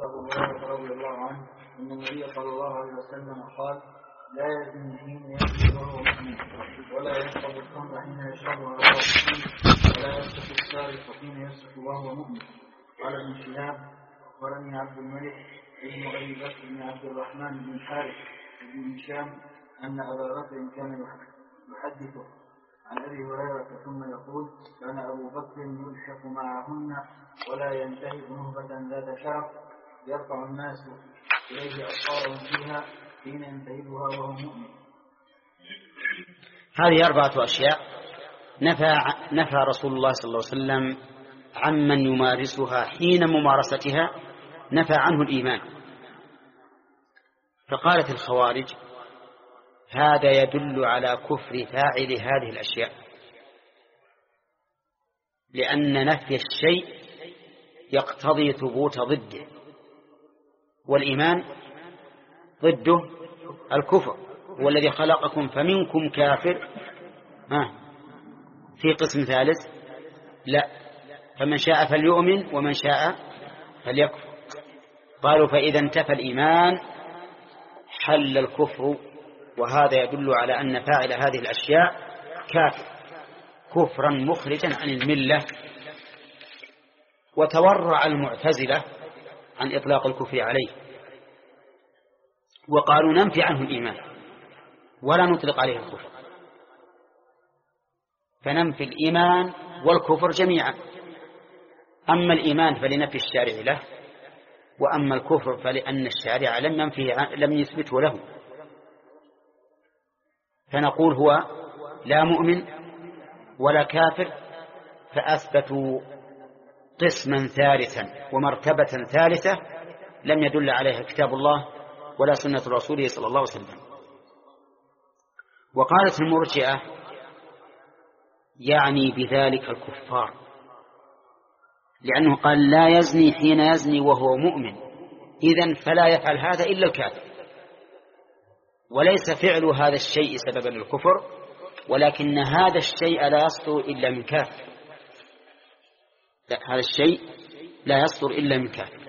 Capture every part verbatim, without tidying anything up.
أبو هريرة رضي الله عنه أن النبي صلى الله عليه وسلم قال: لا يزني حين يزني وهو مؤمن، ولا يشرب الخمر حين يشربها وهو مؤمن، ولا يسرق السارق حين يسرق وهو مؤمن. قال ابن شهاب: أخبرني عبد الملك بن أبي بكر بن عبد الرحمن بن الحارث بن هشام أن أبا بكر كان يحدثه عن أبي هريرة ثم يقول: كان أبو بكر يلحق معهن ولا ينتهب نهبة ذات شرف يرفع الناس إليه أبصارهم فيها حين ينتهبها وهو مؤمن. هذه أربعة أشياء نفى, نفى رسول الله صلى الله عليه وسلم عمن يمارسها حين ممارستها، نفى عنه الإيمان. فقالت الخوارج: هذا يدل على كفر فاعل هذه الأشياء، لأن نفي الشيء يقتضي ثبوت ضده، والإيمان ضده الكفر. هو الذي خلقكم فمنكم كافر. ها في قسم ثالث؟ لا، فمن شاء فليؤمن ومن شاء فليكفر. قالوا: فإذا انتفى الإيمان حل الكفر، وهذا يدل على أن فاعل هذه الأشياء كافر كفرا مخرجا عن الملة. وتورع المعتزلة عن إطلاق الكفر عليه، وقالوا: ننفي عنه الإيمان ولا نطلق عليه الكفر، فننفي الإيمان والكفر جميعا. أما الإيمان فلنفي الشارع له، وأما الكفر فلأن الشارع لم ينفيه لم يثبته له. فنقول هو لا مؤمن ولا كافر، فأثبتوا قسما ثالثا ومرتبة ثالثة لم يدل عليها كتاب الله ولا سنة رسوله صلى الله عليه وسلم. وقالت المرجئة: يعني بذلك الكفار، لأنه قال: لا يزني حين يزني وهو مؤمن، إذن فلا يفعل هذا إلا الكافر. وليس فعل هذا الشيء سببا للكفر، ولكن هذا الشيء لا يصدر إلا من كافر. لا، هذا الشيء لا يصدر إلا من كافر.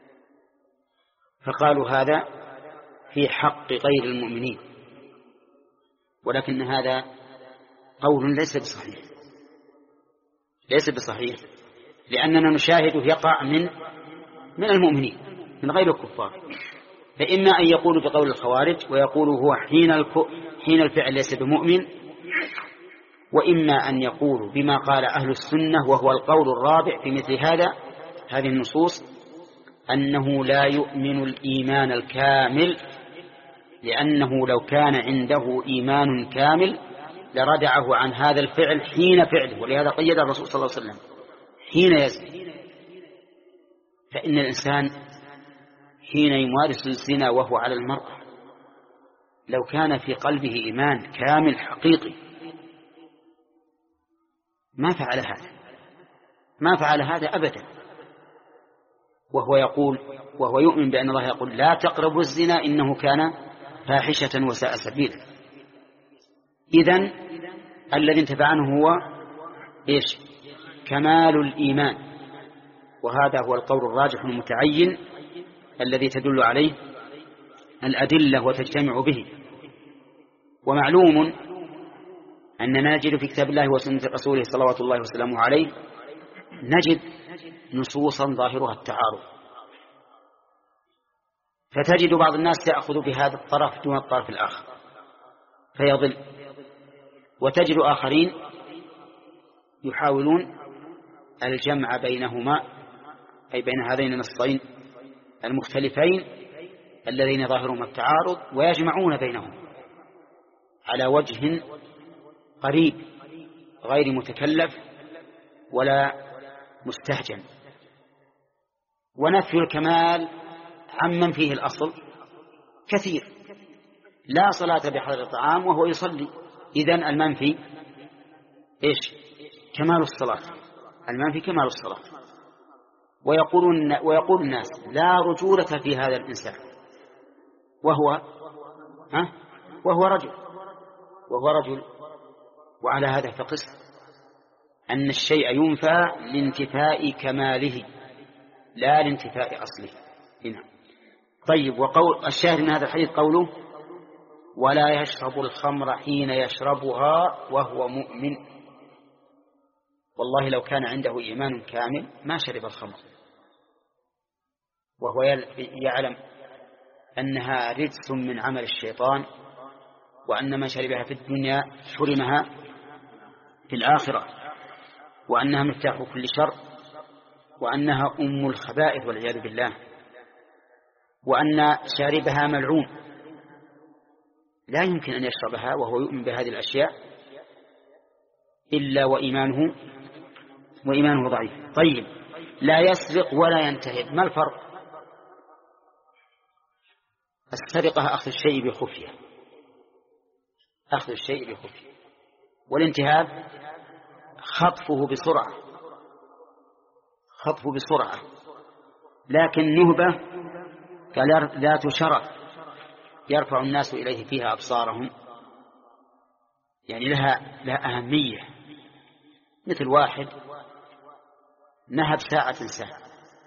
فقالوا هذا في حق غير المؤمنين، ولكن هذا قول ليس بصحيح، ليس بصحيح، لأننا نشاهده يقع من من المؤمنين من غير الكفار. فإما أن يقولوا بقول الخوارج ويقولوا هو حين حين الفعل ليس بمؤمن، وإما أن يقولوا بما قال أهل السنة وهو القول الرابع في مثل هذا هذه النصوص، أنه لا يؤمن الإيمان الكامل، لأنه لو كان عنده إيمان كامل لردعه عن هذا الفعل حين فعله. ولهذا قيد الرسول صلى الله عليه وسلم حين يزني. فإن الإنسان حين يمارس الزنا وهو على المرأة لو كان في قلبه إيمان كامل حقيقي ما فعل هذا، ما فعل هذا أبدا. وهو يقول وهو يؤمن بأن الله يقول: لا تقربوا الزنا إنه كان فاحشة وساء سبيلا. إذن الذي انتفع عنه هو إيش؟ كمال الإيمان. وهذا هو القول الراجح المتعين الذي تدل عليه الأدلة وتجتمع به. ومعلوم أننا نجد في كتاب الله وسنة رسوله صلوات الله وسلامه عليه نجد نصوصا ظاهرها التعارض، فتجد بعض الناس يأخذ بهذا الطرف دون الطرف الآخر فيضل، وتجد آخرين يحاولون الجمع بينهما، أي بين هذين النصين المختلفين الذين ظاهرهما التعارض، ويجمعون بينهم على وجه قريب غير متكلف ولا مستهجن. ونفي الكمال عمن فيه الأصل كثير. لا صلاة بحضر الطعام وهو يصلي، إذن المنفي إيش؟ كمال الصلاة، المنفي كمال الصلاة. ويقولون ويقول الناس: لا رجولة في هذا الإنسان، وهو ها وهو رجل وهو رجل وعلى هذا فقس أن الشيء ينفى لانتفاء كماله لا لانتفاء أصله. هنا. طيب، وقول الشاهد من هذا الحديث قوله ولا يشرب الخمر حين يشربها وهو مؤمن. والله لو كان عنده إيمان كامل ما شرب الخمر وهو يعلم أنها رجس من عمل الشيطان، وأن ما شربها في الدنيا حرمها في الآخرة، وأنها مفتاح كل شر، وأنها أم الخبائث والعياذ بالله، وأن شاربها ملعون. لا يمكن أن يشربها وهو يؤمن بهذه الأشياء إلا وإيمانه وإيمانه ضعيف. طيب، لا يسرق ولا ينتهب، ما الفرق؟ السرقة أخذ الشيء بخفية، أخذ الشيء بخفية، والانتهاب خطفه بسرعة، خطفه بسرعة. لكن نهبة قال ذات شرف يرفع الناس إليه فيها أبصارهم، يعني لها لها أهمية، مثل واحد نهب ساعة ساعة،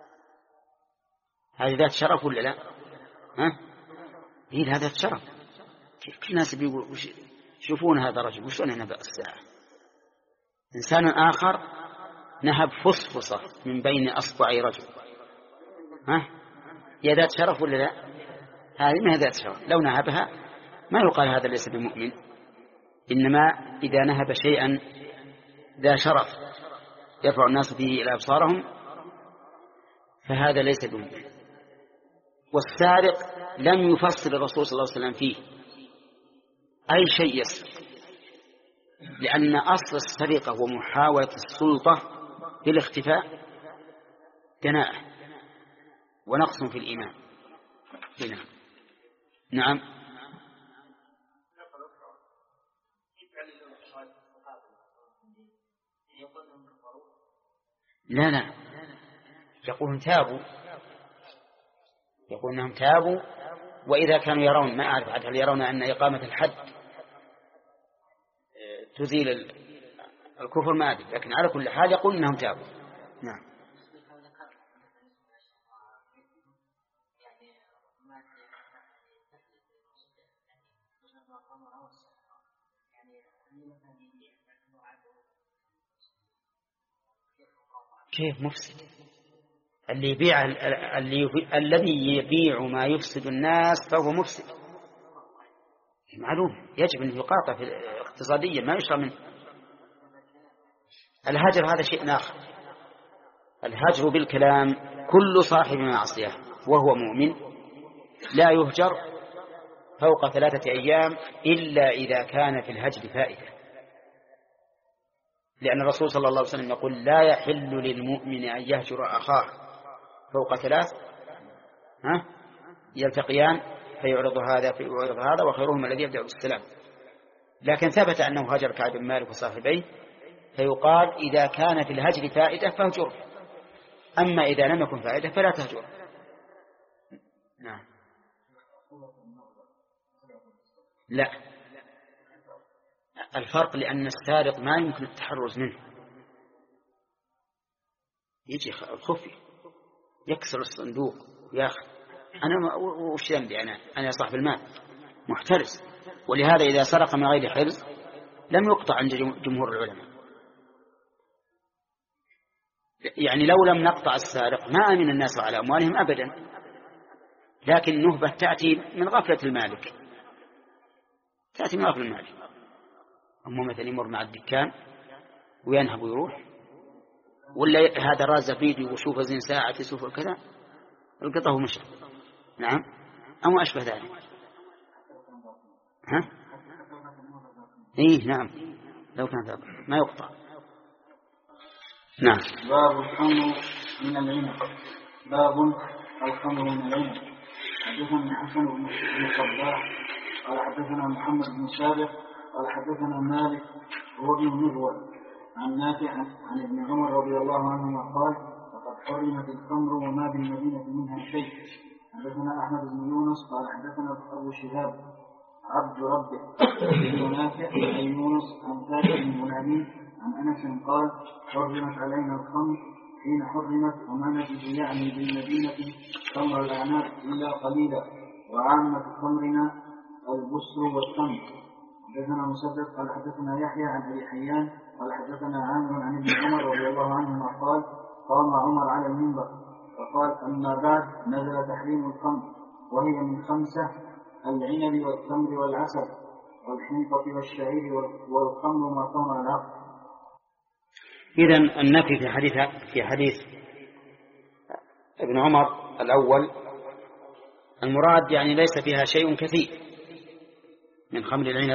هذه ذات شرف ولا لا؟ ها؟ هي هذا ذات شرف. كل الناس بيقول شوفون هذا الرجل وشون نهب الساعة. إنسان آخر نهب فصفصة من بين أصبعي رجل، ها؟ هي ذات شرف ولا لا؟ هذه ما هي ذات شرف. لو نهبها ما يقال هذا ليس بمؤمن، إنما إذا نهب شيئا ذا شرف يرفع الناس به إلى أبصارهم فهذا ليس بمؤمن. والسارق لم يفصل الرسول صلى الله عليه وسلم فيه أي شيء يسرق، لأن أصل السرقة ومحاولة السلطة بالاختفاء دناءة ونقص في الإيمان. هنا. نعم. لا لا، يقولون تابوا، يقول أنهم تابوا، وإذا كانوا يرون، ما أعرف هل يرون أن إقامة الحد تزيل الكفر ما أدري، لكن على كل حال يقول أنهم تابوا. نعم. كيف مفسد؟ اللي يبيع اللي الذي يبيع ما يفسد الناس فهو مفسد، معلوم، يجب أن يقاطع اقتصاديا، ما يشرى منه. الهجر هذا شيء آخر. الهجر بالكلام كل صاحب معصية وهو مؤمن لا يهجر فوق ثلاثة أيام إلا إذا كان في الهجر فائدة، لأن الرسول صلى الله عليه وسلم يقول لا يحل للمؤمن أن يهجر أخاه فوق ثلاث ها يلتقيان فيعرض هذا فيعرض هذا وخيرهم الذي يبدأ بالسلام. لكن ثبت أنه هجر كعب بن مالك وصاحبيه، فيقال إذا كان في الهجر فائدة فاهجر، أما إذا لم يكن فائدة فلا تهجر. نعم. لا، الفرق لأن السارق ما يمكن التحرز منه، يجي الخفي يكسر الصندوق وياخذ. أنا وش ذنبي؟ أنا أنا صاحب المال محترس، ولهذا إذا سرق من غير حرز لم يقطع عند جمهور العلماء. يعني لو لم نقطع السارق ما أمن الناس على أموالهم أبدا، لكن النهبة تأتي من غفلة المالك، تأتي من غفلة المالك. أما مثلا يمر مع الدكان وينهب ويروح، ولا هذا رازة فيديو وشوف زين ساعة يشوف كذا القطه مشى. نعم، أو أشبه ذلك. ها؟ إيه نعم، لو كان ذلك ما يقطع. نعم. باب الخمر من العنب. باب الخمر من العنب. حدثنا حسن بن الصباح قال حدثنا محمد بن سابق قال حدثنا مالك هو بن مغول عن نافع عن ابن عمر رضي الله عنهما قال وقد حرمت الخمر وما بالمدينة منها شيء. حدثنا أحمد بن يونس قال حدثنا أبو شهاب عبد ربه بن نافع عن يونس عن ثابت بن غنامي عن أنس قال حرمت علينا الخمر حين حرمت، وما نجد يعني بالمدينة خمر الأعناب إلا قليلا، وعامة خمرنا البسر والتمر. حدثنا مسدد قال حدثنا يحيى عن أبي حيان قال حدثنا عامر عن ابن عمر رضي الله عنهما قال قام عمر على المنبر فقال أما بعد نزل تحريم الخمر وهي من خمسة: العنب والتمر والعسل والحنطة والشعير والخمر ما خمر العقل. إذن النفي في حديث في حديث ابن عمر الأول المراد يعني ليس فيها شيء كثير من خمر العنب،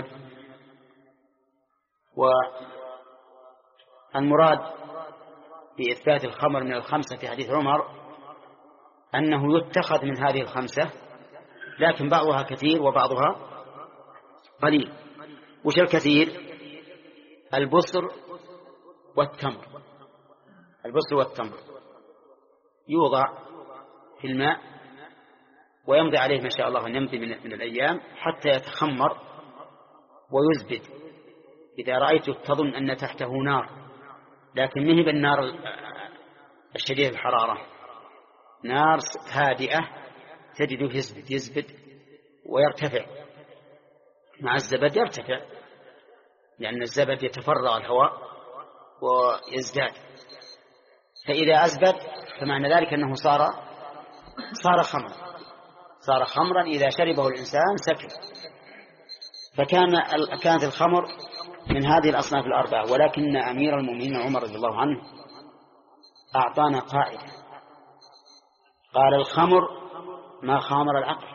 والمراد بإثبات الخمر من الخمسة في حديث عمر أنه يتخذ من هذه الخمسة، لكن بعضها كثير وبعضها قليل. وش الكثير؟ البصر والتمر. البصر والتمر يوضع في الماء ويمضي عليه ما شاء الله أن يمضي من, من الأيام حتى يتخمر ويزبد. إذا رأيته تظن أن تحته نار، لكن مهي بالنار الشديد الحرارة، نار هادئة تجده يزبد يزبد ويرتفع مع الزبد، يرتفع لأن الزبد يتفرغ الهواء ويزداد. فإذا أزبد فمعنى ذلك أنه صار صار خمرا صار خمرا إذا شربه الإنسان سكر. فكان كانت الخمر من هذه الأصناف الأربعة، ولكن أمير المؤمنين عمر رضي الله عنه أعطانا قاعدة قال: الخمر ما خامر العقل.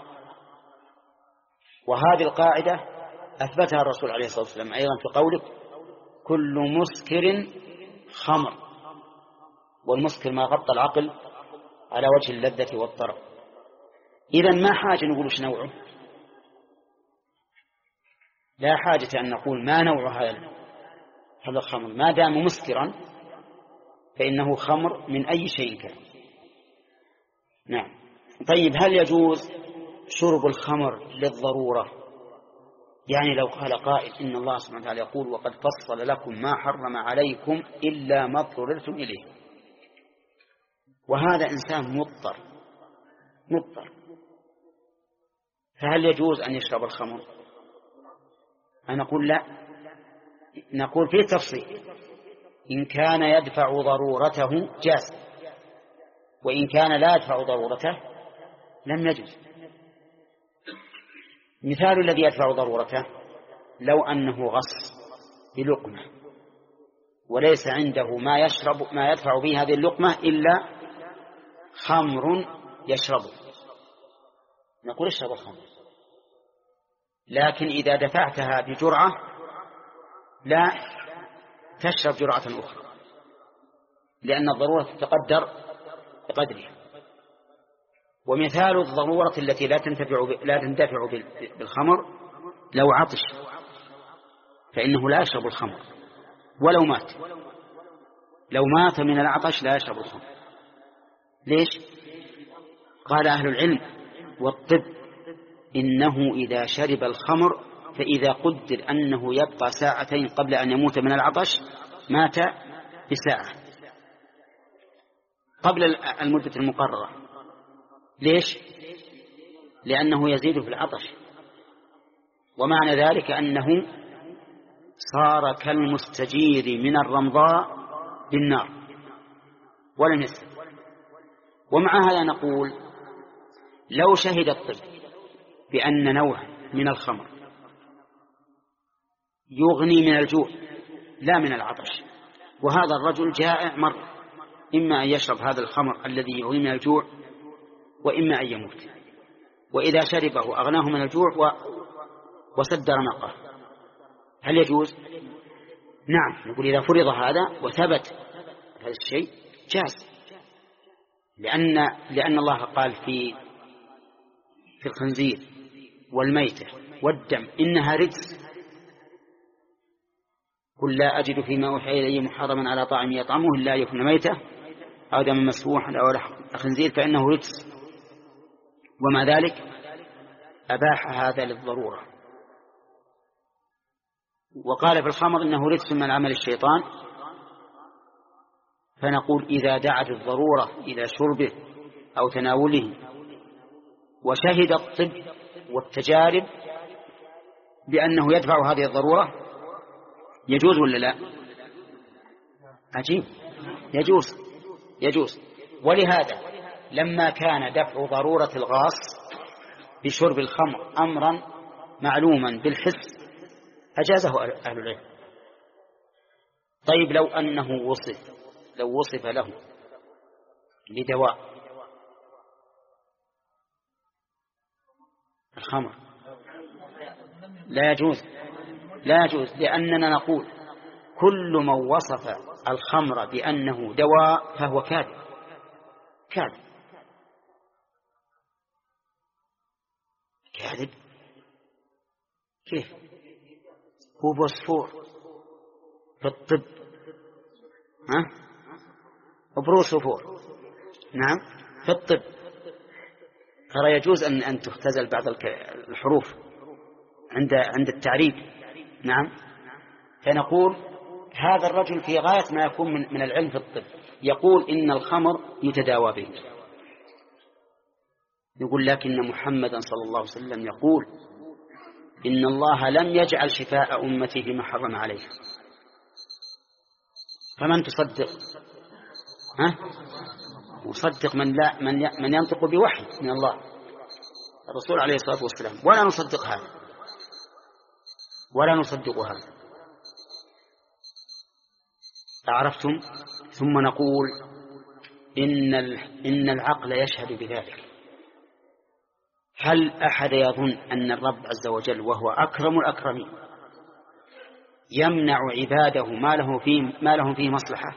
وهذه القاعدة أثبتها الرسول عليه الصلاة والسلام أيضا في قوله: كل مسكر خمر. والمسكر ما غطى العقل على وجه اللذة والطرب. إذن ما حاجة نقول ايش نوعه، لا حاجة أن نقول ما نوع هذا الخمر، ما دام مسكرا فإنه خمر من أي شيء كان. نعم. طيب، هل يجوز شرب الخمر للضرورة؟ يعني لو قال قائل إن الله سبحانه وتعالى يقول: وقد فصل لكم ما حرم عليكم إلا ما اضطررتم إليه، وهذا إنسان مضطر مضطر فهل يجوز أن يشرب الخمر؟ أنا أقول لا، نقول فيه تفصيل: إن كان يدفع ضرورته جاز، وإن كان لا يدفع ضرورته لم يجوز. مثال الذي يدفع ضرورته: لو أنه غص بلقمة وليس عنده ما يشرب ما يدفع به هذه اللقمة إلا خمر يشربه، نقول اشرب الخمر. لكن إذا دفعتها بجرعة لا تشرب جرعة أخرى، لأن الضرورة تتقدر بقدرها. ومثال الضرورة التي لا تنتفع لا تنتفع بالخمر: لو عطش فإنه لا يشرب الخمر ولو مات، لو مات من العطش لا يشرب الخمر. ليش؟ قال أهل العلم والطب: إنه إذا شرب الخمر فإذا قدر أنه يبقى ساعتين قبل أن يموت من العطش مات بساعة قبل المدة المقررة. ليش؟ لأنه يزيد في العطش، ومعنى ذلك أنه صار كالمستجير من الرمضاء بالنار ولم يسلم. ومع هذا نقول: لو شهد الطب بأن نوع من الخمر يغني من الجوع لا من العطش، وهذا الرجل جائع مرة، إما أن يشرب هذا الخمر الذي يغني من الجوع وإما أن يموت، وإذا شربه أغناه من الجوع وسد رمقه، هل يجوز؟ نعم، نقول إذا فرض هذا وثبت هذا الشيء جاز، لأن لأن الله قال في في الخنزير والميتة والدم إنها رجس، قل لا أجد فيما أوحي إلي محرما على طاعم يطعمه إلا يكون ميتة أو دم مسفوحا أو لحم خنزير فإنه رجس، ومع ذلك أباح هذا للضرورة. وقال في الخمر إنه رجس من عمل الشيطان فنقول إذا دعت الضرورة إلى شربه أو تناوله وشهد الطب والتجارب بأنه يدفع هذه الضرورة يجوز ولا لا؟ عجيب، يجوز يجوز. ولهذا لما كان دفع ضرورة الغاص بشرب الخمر أمرا معلوما بالحس أجازه أهل العلم. طيب لو أنه وصف لو وصف له لدواء الخمر لا يجوز، لا يجوز، لأننا نقول كل من وصف الخمر بأنه دواء فهو كاذب كاذب كاذب. كيف؟ هو بوسفور في الطب، ها؟ وبروسفور، نعم، في الطب. ترى يجوز أن أن تختزل بعض الحروف عند عند التعريب، نعم. فنقول هذا الرجل في غاية ما يكون من, من العلم في الطب، يقول إن الخمر يتداوى به. يقول لكن محمدا صلى الله عليه وسلم يقول إن الله لم يجعل شفاء أمتي فيما حرم عليه. فمن تصدق؟ ها؟ وصدق من لا من من ينطق بوحي من الله الرسول عليه الصلاة والسلام، ولا نصدق هذا ولا نصدق هذا. عرفتم؟ ثم نقول إن إن العقل يشهد بذلك. هل أحد يظن أن الرب عز وجل وهو أكرم الأكرمين يمنع عباده ما له فيه ما لهم فيه مصلحة؟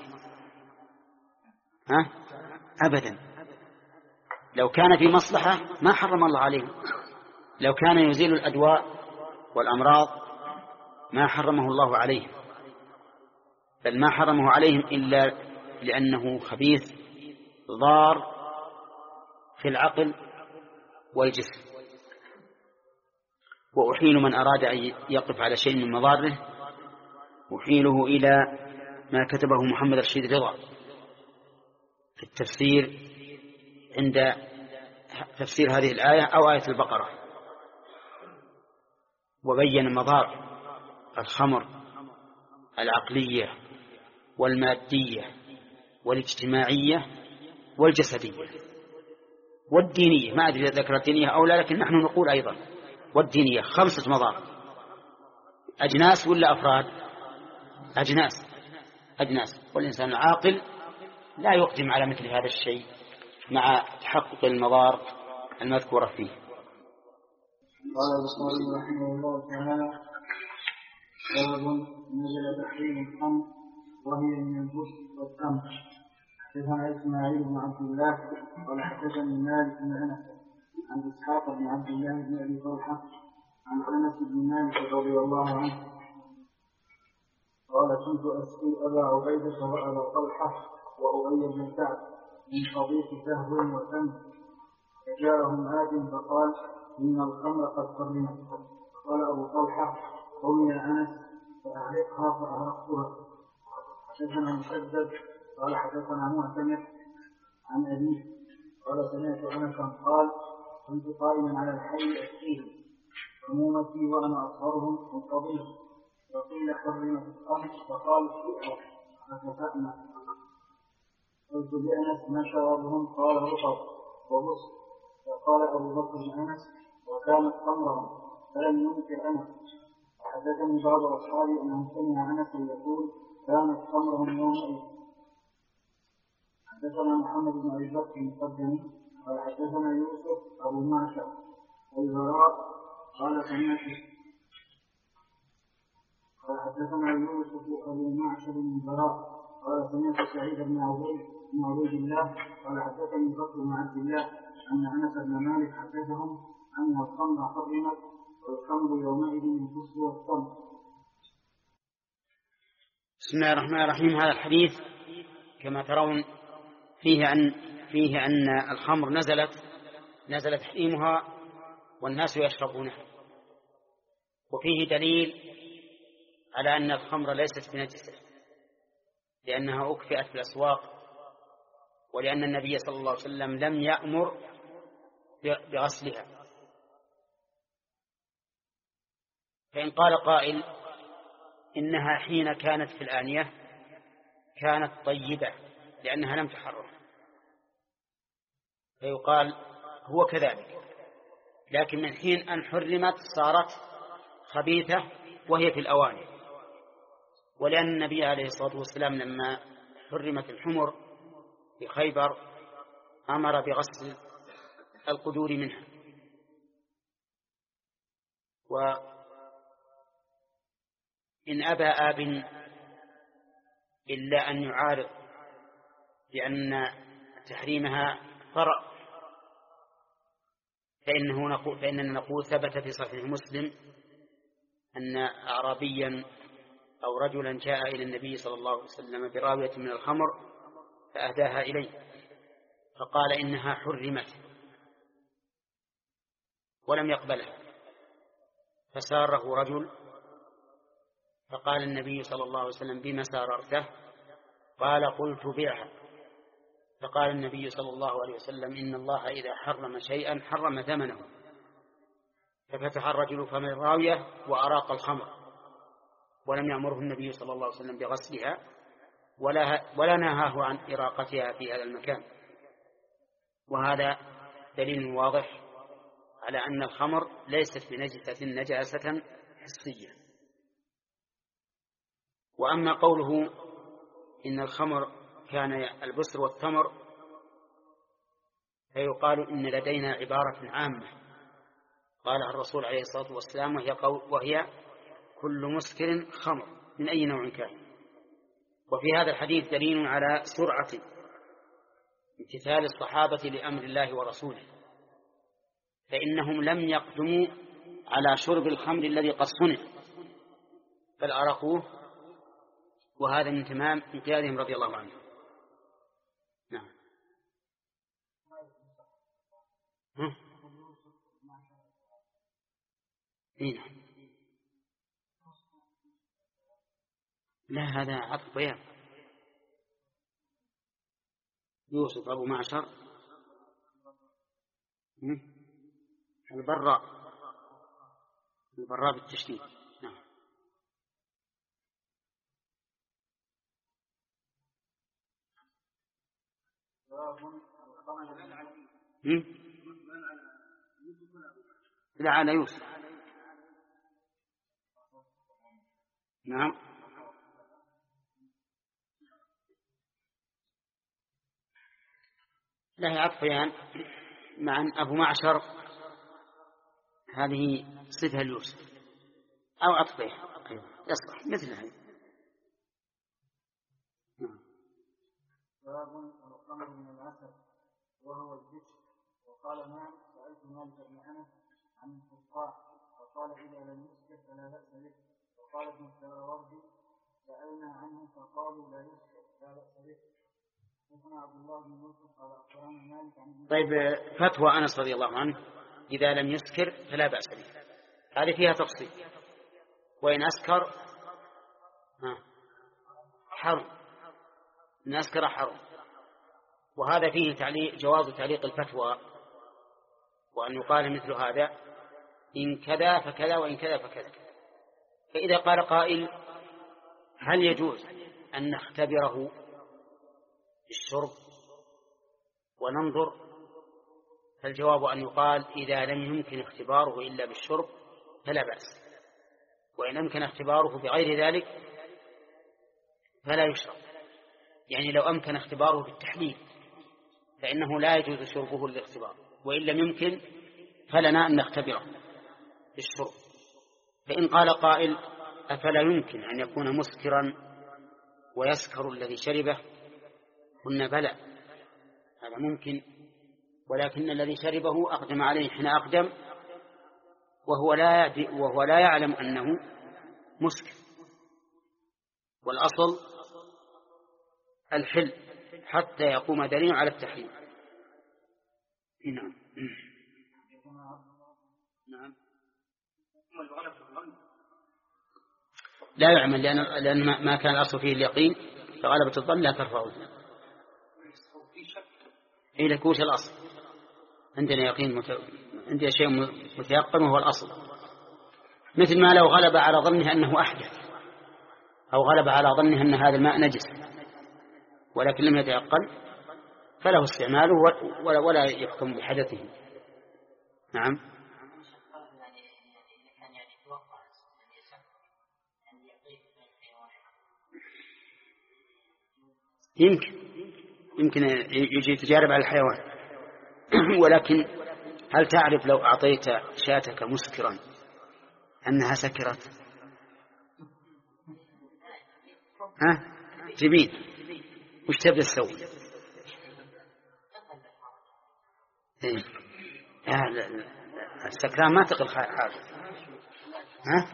ها؟ أبدا. لو كان في مصلحة ما حرم الله عليهم. لو كان يزيل الأدواء والأمراض ما حرمه الله عليهم، بل ما حرمه عليهم إلا لأنه خبيث ضار في العقل والجسم. وأحيل من أراد أن يقف على شيء من مضاره أحيله إلى ما كتبه محمد رشيد رضا في التفسير عند تفسير هذه الآية أو آية البقرة، وبين مضار الخمر العقلية والمادية والاجتماعية والجسدية والدينية. ما أدري إذا ذكر الدينية أو لا، لكن نحن نقول أيضا والدينية. خمسة مضار. أجناس ولا أفراد؟ أجناس أجناس والإنسان العاقل لا يقدم على مثل هذا الشيء مع تحقق المضار المذكورة فيه. قال البخاري رحمه الله تعالى: باب نزل تحريم الخمر وهي من البشر والتمر. حدثنا اسماعيل بن عبد الله قال حدثني مالك بن انس عن اسحاق بن عبد الله بن ابي طلحه عن انس بن مالك رضي الله عنه قال: كنت اسقي ابا عبيده وابا طلحه وابي بن كعب من طريق سهو وتمر، فجاءهم آت فقال: إن الخمر قد حرمت. قال أبو طلحة: قم يا أنس فأعرقها، فأعرقتها. حدثنا مسدد قال حدثنا معتمر عن أبيه قال: سمعت أنسا قال: كنت قائما على الحي أسقيه عمومتي وأنا أصغرهم منتظر، فقيل: حرمت الخمر، فقال: ائرق، فكفأنا. قلت لأنس: ما شرابهم؟ قال: رطب وبصر. فقال أبو بكر لأنس: وكانت خمرا، فلم ينكر أنس. حدثني بعض أصحابي أنه سمع أنس يقول: كانت خمرهم يومئذ. حدثنا محمد بن أبي بكر المقدمي قال حدثنا يوسف أبو معشر والبراء قال سمعت قال حدثنا يوسف أبو معشر البراء قال سمعت سعيد بن عبيد بن عبيد الله قال حدثني بكر بن عبد الله أن أنس بن مالك حدثهم أن الخمر حرمت والخمر يومئذ الكسر والتمر. بسم الله الرحمن الرحيم. هذا الحديث كما ترون فيه أن فيه أن الخمر نزلت نزل تحريمها والناس يشربونها، وفيه دليل على أن الخمر ليست بنجسة لأنها أكفئت في الأسواق ولأن النبي صلى الله عليه وسلم لم يأمر بغسلها. فإن قال قائل إنها حين كانت في الآنية كانت طيبة لأنها لم تحرم، فيقال هو كذلك، لكن من حين أن حرمت صارت خبيثة وهي في الأواني. ولأن النبي عليه الصلاة والسلام لما حرمت الحمر في خيبر أمر بغسل القدور منها. وإن أبى آب إلا أن يعارض بأن تحريمها فرع، فإنه نقول فإننا نقول ثبت في صحيح مسلم أن أعرابيا أو رجلا جاء إلى النبي صلى الله عليه وسلم براوية من الخمر فأهداها إليه، فقال إنها حرمت ولم يقبلها، فساره رجل فقال النبي صلى الله عليه وسلم بما ساررته؟ قال قلت بيعها. فقال النبي صلى الله عليه وسلم إن الله إذا حرم شيئا حرم ثمنه. ففتح الرجل فم الراوية وأراق الخمر، ولم يأمره النبي صلى الله عليه وسلم بغسلها ولا, ولا نهاه عن إراقتها في هذا المكان. وهذا دليل واضح على أن الخمر ليست بنجسة نجاسة حسية. وأما قوله إن الخمر كان البسر والتمر فيقال إن لدينا عبارة عامة قالها الرسول عليه الصلاة والسلام، وهي, وهي كل مسكر خمر من أي نوع كان. وفي هذا الحديث دليل على سرعة امتثال الصحابة لأمر الله ورسوله، فإنهم لم يقدموا على شرب الخمر الذي قد صنع بل أرقوه، وهذا من تمام امتيازهم رضي الله عنهم. نعم. ها؟ نعم. لا هذا عطف بيان. يوسف أبو معشر البراء البراء بالتشديد. نعم. لا على يوسف. نعم. لا عطفيان مع أن أبو معشر هذه صفة ليوسف أو عطفيان يصلح مثل هذا. باب الخمر من العسل وهو الذكر. وقال نعم سألت مالك بن أنس عن التفاح فقال إذا لم يسكر فلا بأس به. وقال ابن السراوردي سألنا عنه فقالوا لا يسكر لا بأس به. عبد الله بن يوسف قال أخبرنا مالك عن. طيب فتوى أنس رضي الله عنه إذا لم يسكر فلا بأس به، هذه فيها تفصيل. وإن أسكر حرم، إن أسكر حرم. وهذا فيه تعليق جواز تعليق الفتوى، وأن يقال مثل هذا إن كذا فكذا وإن كذا فكذا. فإذا قال قائل هل يجوز أن نختبره بالشرب وننظر؟ فالجواب أن يقال إذا لم يمكن اختباره إلا بالشرب فلا بأس، وإن أمكن اختباره بغير ذلك فلا يشرب. يعني لو أمكن اختباره بالتحليل فإنه لا يجوز شربه للاختبار، وإن لم يمكن فلنا أن نختبره بالشرب. فإن قال قائل أفلا يمكن أن يكون مسكرا ويسكر الذي شربه؟ قلنا بلى هذا ممكن، ولكن الذي شربه أقدم عليه حين أقدم وهو لا وهو لا يعلم أنه مسكر، والأصل الحل حتى يقوم دليل على التحريم. نعم. نعم. لا يعمل لأن لأن ما كان الأصل فيه اليقين، فغلبة الظن لا ترفعه. في شك إيه لك وش الأصل؟ عندنا يقين مت... عندنا شيء متيقن وهو الأصل، مثل ما لو غلب على ظنه أنه أحدث أو غلب على ظنه أن هذا الماء نجس ولكن لم يتيقن فله استعماله ولا, ولا يحكم بحدثه. نعم. يمكن يمكن يجي تجارب على الحيوان ولكن هل تعرف لو أعطيت شاتك مسكرا أنها سكرت؟ ها جميل، وش تبدأ تسوي؟ إيه؟ السكران ما تقل حاجة. ها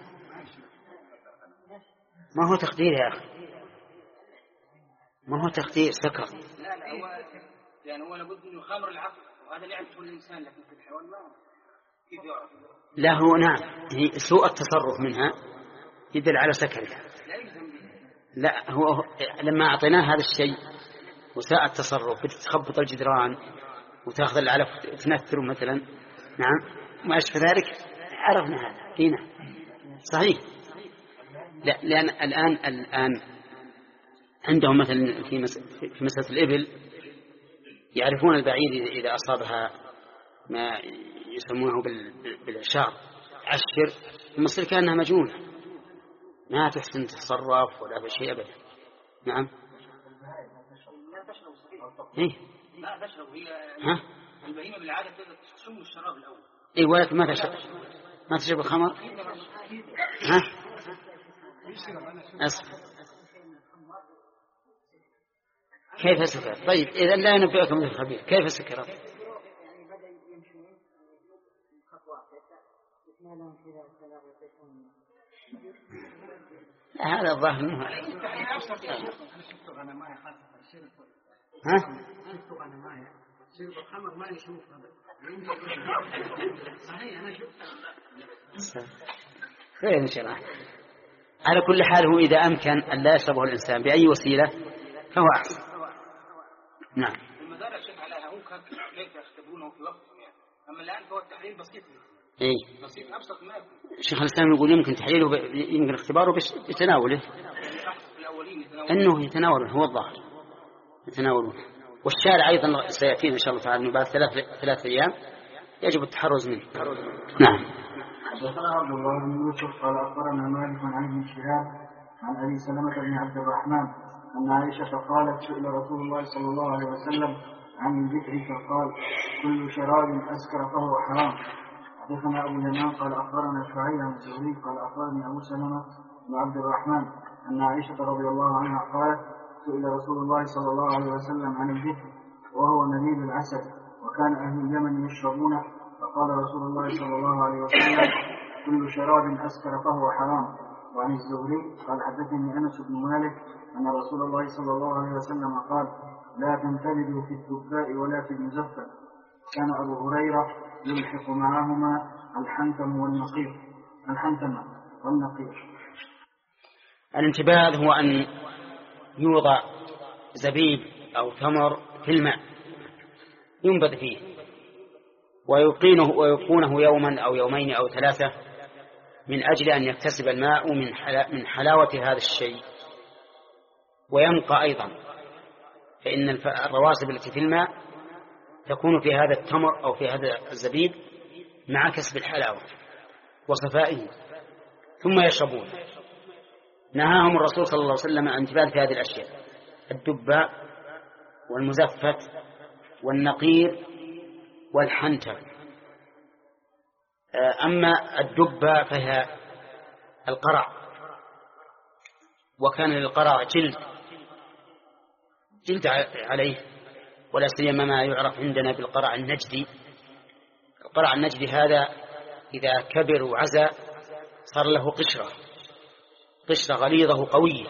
ما هو تقدير يا أخي، ما هو تقدير سكر. لا لا هو يعني هو لابد من خمر العقل، وهذا اللي يعرفه الإنسان، لكن في الحيوان ما كيف يعرف؟ لا هو نعم، هي سوء التصرف منها يدل على سكرها. لا هو لما أعطيناه هذا الشيء وساء التصرف بتخبط الجدران وتأخذ العلف تنثر مثلا، نعم ما أشبه ذلك، عرفنا هذا فينا صحيح. لا لأن الآن الآن عندهم مثلا في في مسألة الإبل يعرفون البعير إذا أصابها ما يسمونه بالعشار عشر ثم تصير كأنها مجنونة ما تحسن تتصرف ولا بشيء أبدا. نعم. إيه؟ لا تشرب هي. ها؟ البهيمة بالعادة تشم الشراب الأول. إيه ولكن ما تشرب ما تشرب الخمر. ها؟ أصف. كيف سكر؟ طيب إذا لا ينبئك من الخبير كيف سكر؟ هذا الظاهر منه. ها؟ خير إن شاء الله. على كل حال هو إذا أمكن أن لا يشربه الإنسان بأي وسيلة فهو أحسن. نعم. المدار الشيخ على هو كيف يختبرونه في وقت يعني. أما الآن فهو التحليل بسيط. إيه. بسيط أبسط ما يكون. الشيخ الإسلام يقول يمكن تحليله ب... يمكن اختباره بتناوله. إنه يتناوله هو الظاهر. يتناوله. والشارع أيضا سيأتينا إن شاء الله تعالى بعد ثلاث ثلاث أيام يجب التحرز منه. نعم. وقال عبد الله بن يوسف قال أخبرنا مالك عن ابن شهاب عن أبي سلمة بن عبد الرحمن أن عائشة قالت سئل رسول الله صلى الله عليه وسلم عن الذكر فقال كل شراب أسكر فهو حرام. حدثنا أبو اليمان قال أخبرنا شعيب عن الزهري قال أخبرني أبو سلمة بن عبد الرحمن أن عائشة رضي الله عنها قالت سئل رسول الله صلى الله عليه وسلم عن الذكر وهو نبيذ العسل وكان أهل اليمن يشربونه فقال رسول الله صلى الله عليه وسلم كل شراب أسكر فهو حرام. وعن الزهري قال حدثني أنس بن مالك أن رسول الله صلى الله عليه وسلم قال لا تنتبذوا في الدباء ولا في المزفت. كان أبو هريرة يلحق معهما الحنتم والنقير الحنتم والنقير. الانتباذ هو أن يوضع زبيب أو تمر في الماء ينبذ فيه ويقينه ويقونه يوما أو يومين أو ثلاثة من أجل أن يكتسب الماء من من حلاوة هذا الشيء وينقى أيضا، فإن الرواسب التي في الماء تكون في هذا التمر أو في هذا الزبيب مع كسب الحلاوة وصفائه ثم يشربون. نهاهم الرسول صلى الله عليه وسلم عن انتباه في هذه الأشياء الدباء والمزفت والنقير والحنتم. أما الدباء فهي القرع وكان للقرع جلد جلد عليه ولا سيما ما يعرف عندنا بالقرع النجدي. القرع النجدي هذا إذا كبر وعزى صار له قشرة قشرة غليظة قوية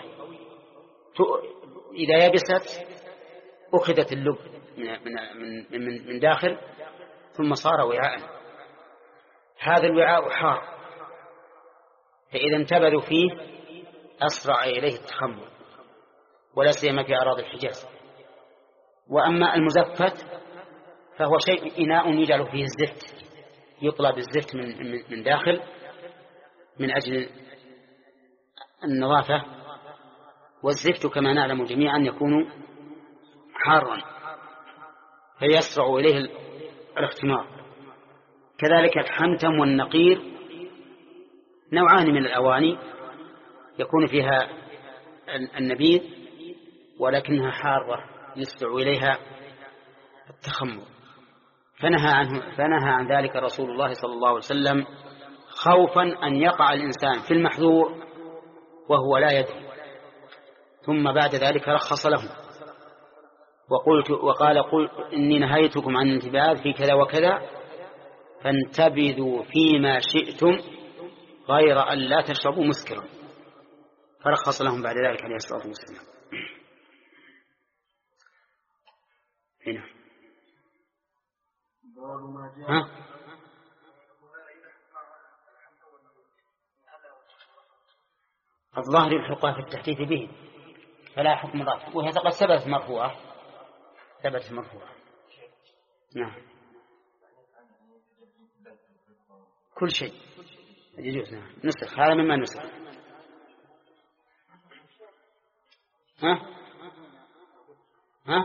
إذا يبست أخذت اللب من, من, من, من داخل ثم صار وعاء. هذا الوعاء حار فإذا انتبذوا فيه أسرع إليه التخمر ولا سيما في أراضي الحجاز. وأما المزفت فهو شيء إناء يجعل فيه الزفت، يطلب الزفت من من داخل من أجل النظافة، والزفت كما نعلم جميعا يكون حارا فيسرع إليه الاختمار. كذلك الحنتم والنقير نوعان من الأواني يكون فيها النبيذ ولكنها حارة يسرع إليها التخمر، فنهى عنه فنهى عن ذلك رسول الله صلى الله عليه وسلم خوفا أن يقع الإنسان في المحذور وهو لا يدري، ثم بعد ذلك رخص لهم وقلت وقال قل إني نهيتكم عن الانتباذ في كذا وكذا فانتبذوا فيما شئتم غير أن لا تشربوا مسكرا، فرخص لهم بعد ذلك عليه الصلاة والسلام. هنا ها الظاهر الحقوق في التحديث به فلا حكم رافع، وهي قد ثبتت مرفوعة ثبتت مرفوعة. نعم كل شيء يجوز. نعم نسخ، هذا مما نسخ. ها ها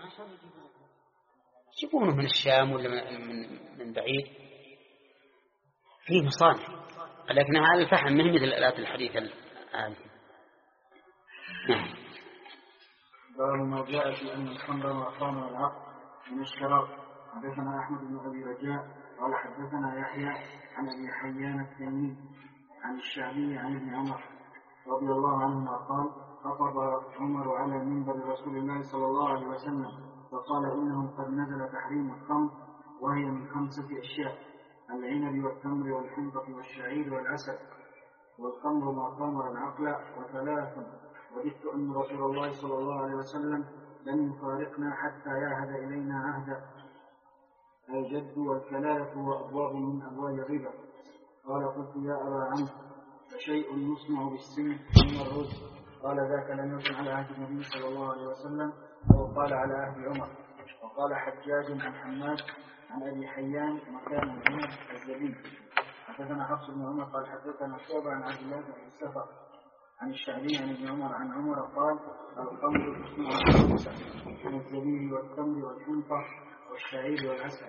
يجيبونه من الشام ولا من من بعيد، فيه مصانع لكنها على الفحم من مثل الآلات الحديثة الآن. نعم. باب ما جاء في أن الخمر والخمر والعقل من الشراب. حدثنا أحمد بن أبي رجاء قال حدثنا يحيى عن أبي حيان التيمي عن الشعبي عن ابن عمر رضي الله عنهما قال خطب عمر على منبر رسول الله صلى الله عليه وسلم فقال إنه قد نزل تحريم الخمر وهي من خمسة أشياء: العنب والتمر والحنطة والشعير والعسل، والخمر ما خمر العقل، وثلاث وددت أن رسول الله صلى الله عليه وسلم لم يفارقنا حتى يعهد إلينا عهدا: الجد والكلالة وأبواب من أبواب الربا. قال قلت يا أبا عمرو فشيء يصنع بالسن من الرز؟ قال ذاك لم يكن على عهد النبي صلى الله عليه وسلم أو قال على عهد عمر. وقال حجاج عن حماد عن أبي حيان مكان العنب الزبيب. حدثنا حفص بن عمر قال حدثنا شعبة عن عبد الله بن السفر عن الشعبي عن ابن عمر عن عمر قال الخمر تصنع من الزبيب والتمر والحنطة والشعير والعسل.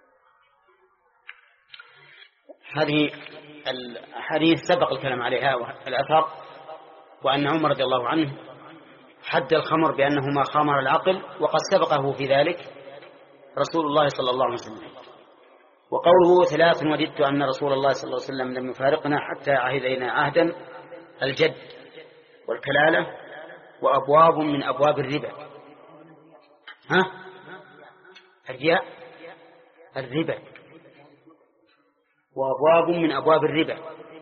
هذه الحديث سبق الكلام عليها الأثر، وأن عمر رضي الله عنه حد الخمر بأنه ما خامر العقل، وقد سبقه في ذلك رسول الله صلى الله عليه وسلم. وقوله ثلاث وددت أن رسول الله صلى الله عليه وسلم لم يفارقنا حتى عهد إلينا عهدا: الجد والكلالة وأبواب من أبواب الربا. ها الرياء الربا وأبواب من أبواب الربا.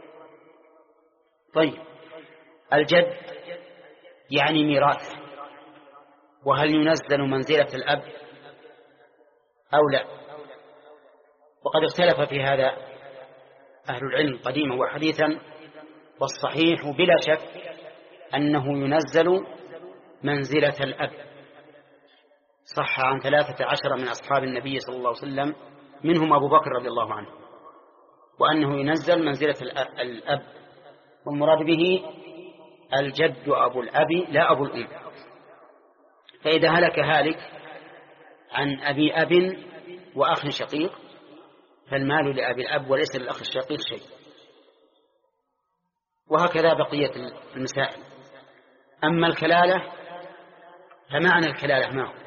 طيب الجد يعني ميراث، وهل ينزل منزلة الأب أو لا؟ وقد اختلف في هذا أهل العلم قديما وحديثا، والصحيح بلا شك أنه ينزل منزلة الأب. صح عن ثلاثة عشر من أصحاب النبي صلى الله عليه وسلم منهم أبو بكر رضي الله عنه، وأنه ينزل منزلة الأب، والمراد به الجد أبو الأب لا أبو الأم. فإذا هلك هالك عن أبي أب وأخ شقيق فالمال لأبي الأب وليس للأخ الشقيق شيء. وهكذا بقية المسائل. أما الكلالة فمعنى الكلالة ما هو؟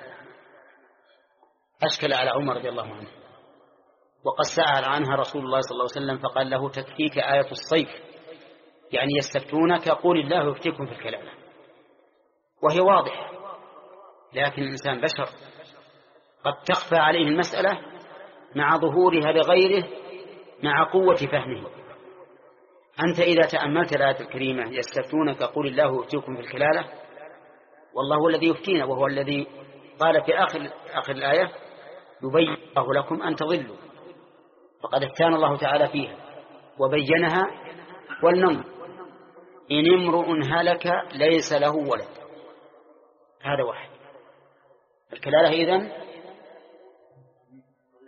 أشكل على عمر رضي الله عنه، وقد سأل عنها رسول الله صلى الله عليه وسلم فقال له: تكفيك آية الصيف، يعني يستفتونك قول الله يفتيكم في الكلالة. وهي واضحة، لكن الإنسان بشر قد تخفى عليه المسألة مع ظهورها لغيره مع قوة فهمه. أنت إذا تأملت الآية الكريمة يستفتونك قول الله يفتيكم في الكلالة، والله هو الذي يفتينا، وهو الذي قال في آخر, آخر الآية: يبين الله لكم أن تضلوا. فقد افتان الله تعالى فيها وبينها. ولننظر: إن امرؤ هلك ليس له ولد، هذا واحد. الكلالة إذن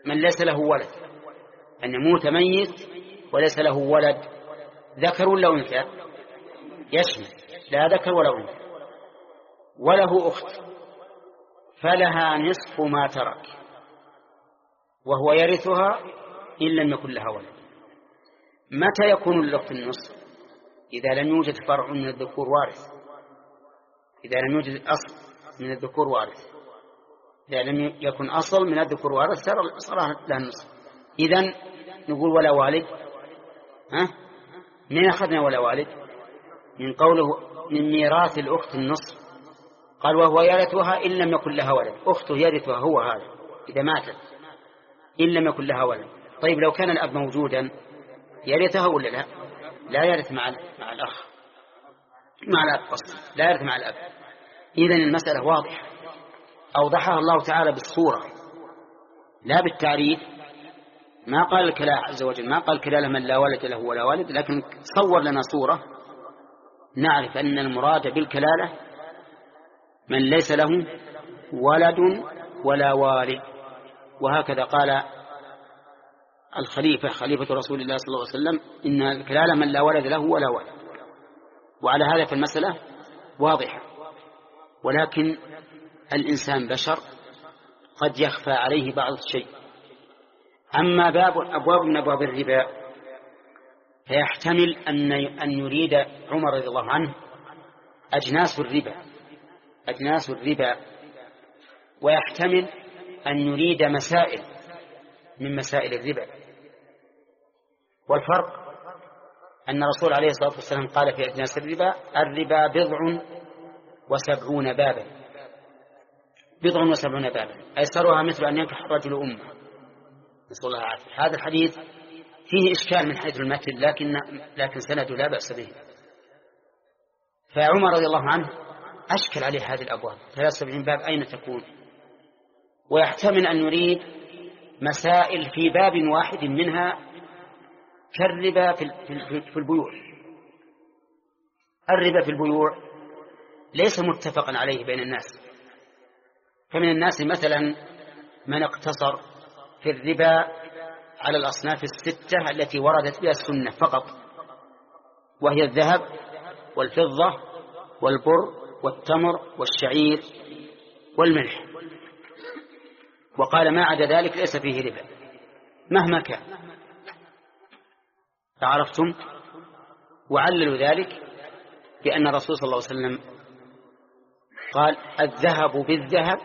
من ليس له ولد، أن يموت ميت وليس له ولد ذكر ولا أنثى؟ يشمل لا ذكر ولا أنثى. وله أخت فلها نصف ما ترك وهو يرثها إن لم يكن لها ولد. متى يكون للأخت النصف؟ إذا لم يوجد فرع من الذكور وارث، إذا لم يوجد أصل من الذكور وارث، إذا لم يكن أصل من الذكور وارث صار لها النصف. إذن نقول ولا والد. ها؟ من أخذنا ولا والد؟ من قوله من ميراث الأخت النصف، قال وهو يرثها إن لم يكن لها ولد. أخته يرثها هو هذا إذا ماتت إن لم يكن لها ولد. طيب لو كان الأب موجودا يرثها ولا لا؟ لا يرث مع مع الأخ مع الأب أصلا، لا يرث مع الأب. إذن المسألة واضحة أوضحها الله تعالى بالصورة لا بالتعريف. ما قال الكلام عز وجل، ما قال الكلام من لا ولد له ولا والد، لكن صور لنا صورة نعرف أن المراد بالكلالة من ليس له ولد ولا والد. وهكذا قال الخليفة خليفة رسول الله صلى الله عليه وسلم إن الكلالة من لا ولد له ولا والد. وعلى هذا في المسألة واضحة. ولكن الإنسان بشر قد يخفى عليه بعض الشيء. أما باب أبواب من أبواب الربا فيحتمل أن أن يريد عمر رضي الله عنه أجناس الربا أجناس الربا ويحتمل أن يريد مسائل من مسائل الربا. والفرق أن الرسول عليه الصلاة والسلام قال في أجناس الربا الربا بضع وسبعون بابا بضع وسبعون بابا أيسرها مثل أن ينكح الرجل أمه، نسأل الله العافية. هذا الحديث فيه إشكال من حيث المتن لكن لكن سنده لا بأس به. فعمر رضي الله عنه أشكل عليه هذه الأبواب ثلاثة وسبعين باب أين تكون؟ ويحتمل أن يريد مسائل في باب واحد منها كالربا في البيوع. الربا في البيوع ليس متفقا عليه بين الناس، فمن الناس مثلا من اقتصر في الربا على الأصناف الستة التي وردت بها السنة فقط، وهي الذهب والفضة والبر والتمر والشعير والملح، وقال ما عدا ذلك ليس فيه ربا مهما كان. فعرفتم؟ وعللوا ذلك بأن الرسول صلى الله عليه وسلم قال الذهب بالذهب،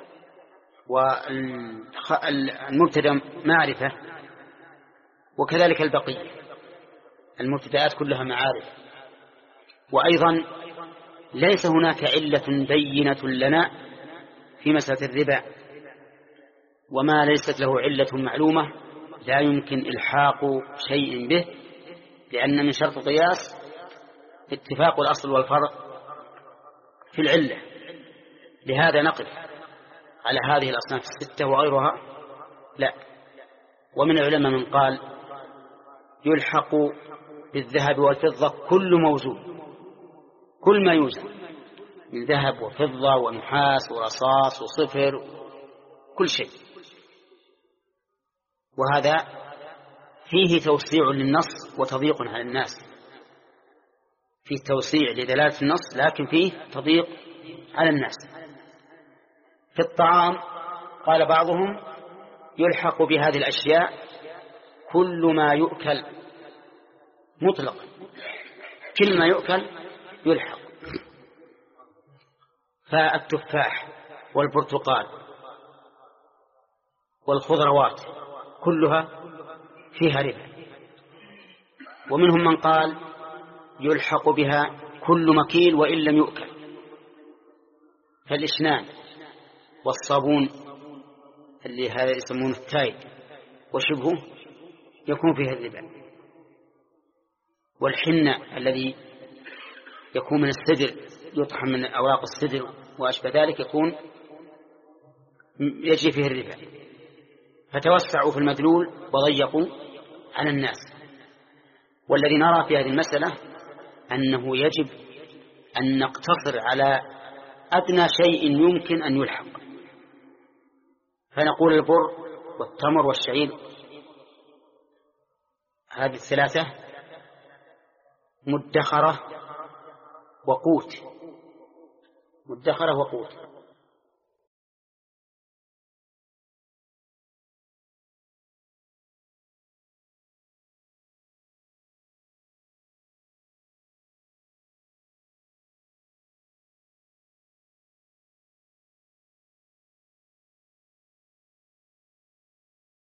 والمبتدأ معرفة، وكذلك البقية المبتدآت كلها معارف. وأيضا ليس هناك علة بينة لنا في مسألة الربا، وما ليست له علة معلومة لا يمكن إلحاق شيء به، لأن من شرط القياس اتفاق الأصل والفرع في العلة. لهذا نقف على هذه الأصناف الستة وغيرها لا. ومن العلماء من قال يلحق بالذهب والفضة كل موزون، كل ما يوزن من ذهب وفضة ونحاس ورصاص وصفر كل شيء. وهذا فيه توسيع للنص وتضييق على الناس، فيه توسيع لدلالة النص لكن فيه تضييق على الناس. في الطعام قال بعضهم يلحق بهذه الأشياء كل ما يؤكل مطلقا، كل ما يؤكل يلحق. فالتفاح والبرتقال والخضروات كلها فيها ربا. ومنهم من قال يلحق بها كل مكيل وإن لم يؤكل، فالإشنان والصابون اللي هذا يسمونه التايد وشبهه يكون فيها الربا، والحنة الذي يكون من السدر يطحن من أوراق السدر وأشبه ذلك يكون يجري فيه الربا. فتوسعوا في المدلول وضيقوا على الناس. والذي نرى في هذه المسألة أنه يجب أن نقتصر على أدنى شيء يمكن أن يلحق، فنقول البر والتمر والشعير، هذه الثلاثة مدخرة وقوت، مدخرة وقوت.